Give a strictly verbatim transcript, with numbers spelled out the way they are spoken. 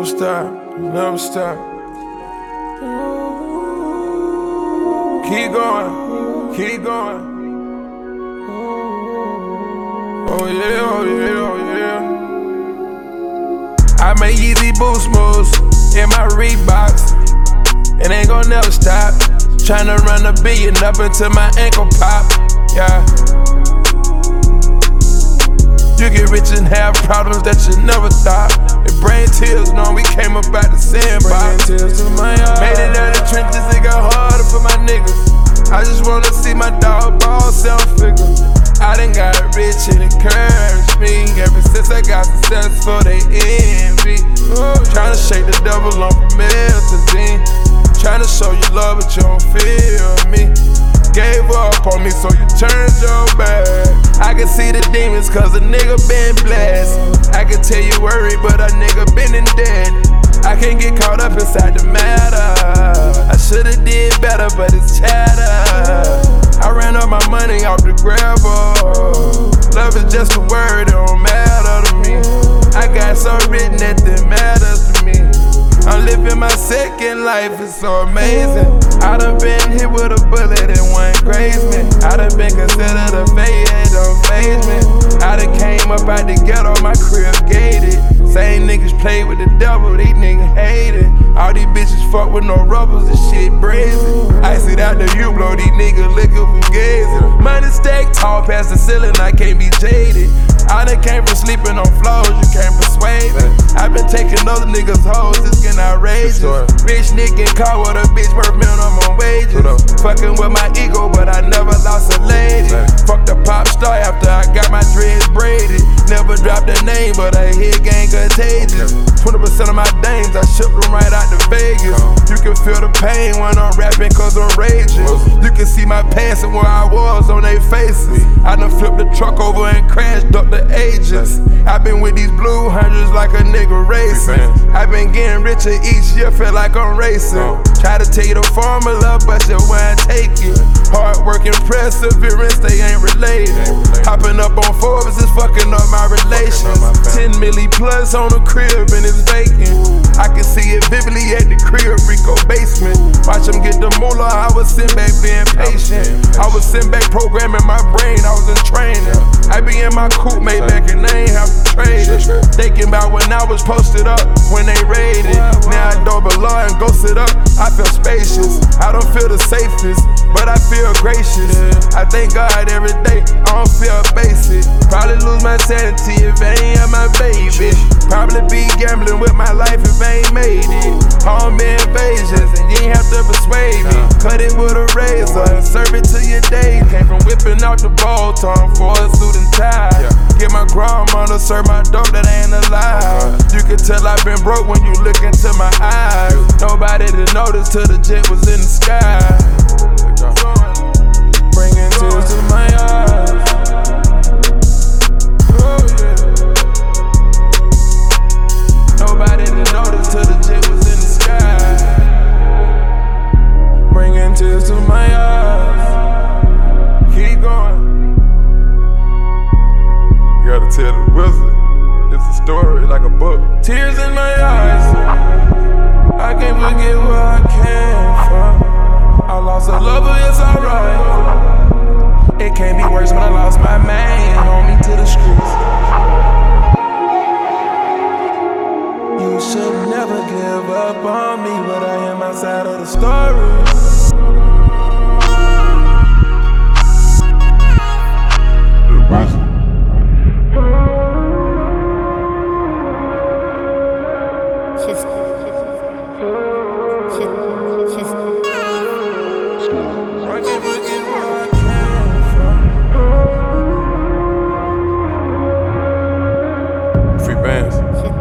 never stop, never stop. Keep going, keep going. Oh yeah, oh yeah, oh yeah. I make easy boost moves in my Reeboks. It ain't gon' never stop. Tryna run a billion up until my ankle pop. Yeah. You get rich and have problems that you never thought. It bring tears, knowing we came up out the sandbox. Made it out the trenches, it got harder for my niggas. I just wanna see my dog ball self figure. I done got rich and encouraged me. Ever since I got successful, they envy. Tryna shake the devil on promethazine. Tryna show you love, but you don't feel me. Gave up on me, so you turned your back. I can see the demons, cause a nigga been blessed. I can tell you worried, but a nigga been in debt. I can't get caught up inside the matter. I should've did better, but it's chatter. I ran up my money off the gravel. Love is just a word, it don't matter to me. I got so written that it matters to me. I'm living my second life, it's so amazing. I done been hit with a bullet and one grazed me. I done been considered a failure, it don't faze me. I done came up out the ghetto, my crib gated. Same niggas play with the devil, these niggas hate it. All these bitches fuck with no rubbers, this shit brazen. Ice it out the U-blow, these niggas looking for gazing. Money stacked tall past the ceiling, I can't be jaded. I done came from sleeping on floors, you can't persuade me. I been taking other niggas' hoes, it's getting outrageous. Rich nigga caught with a bitch worth minimum wages. Fucking with my ego, but I never lost a lady. Fuck the pop star after I got my dreads braided. Never dropped a name, but a hit gang contagious. twenty percent of my dames, I shipped them right out to Vegas. You can feel the pain when I'm rapping, cause I'm raging. You can see my past and where I was on their faces. I done flipped the truck over and crashed up the agents. I been with these blue hundreds like a nigga racing. I been getting richer each year, feel like I'm racing. Try to tell you the formula, but you won't take it. Hard work and perseverance, they ain't related. Hopping up on Forbes is fucking up my relations. ten milli plus on the crib and it's vacant. I can see it vividly at the crib, Rico basement. Watch them get the moolah, I was sitting back being patient. I was sitting back programming my brain, I was in training. I be in my coupe made back and they ain't have to trade it. Thinking about when I was posted up, when they raided. Now I door below and go sit up, I feel spacious. I don't feel the safest, but I feel gracious. I thank God every day, I don't feel basic. Probably lose my sanity if I ain't have my baby. Probably be gambling with my life if I ain't made it. Home invasions and you ain't have to persuade me. Cut it with a razor and serve it to your day. Came from whipping out the ball tongue for a suit and tie. Get my grandma to serve my dope that ain't alive. You can tell I've been broke when you look into my eyes. Nobody to notice till the jet was in the sky. Bringing tears to my eyes. Nobody to notice till the jet was in the sky. Bringing tears to my eyes. Keep going. You gotta tell the wizard. It's a story like a book. Tears in my eyes. I can't forget where I came from. I lost a lover, it's alright. It can't be worse when I lost my man on me to the streets. You should never give up on me, but I am outside of the story. Free bands.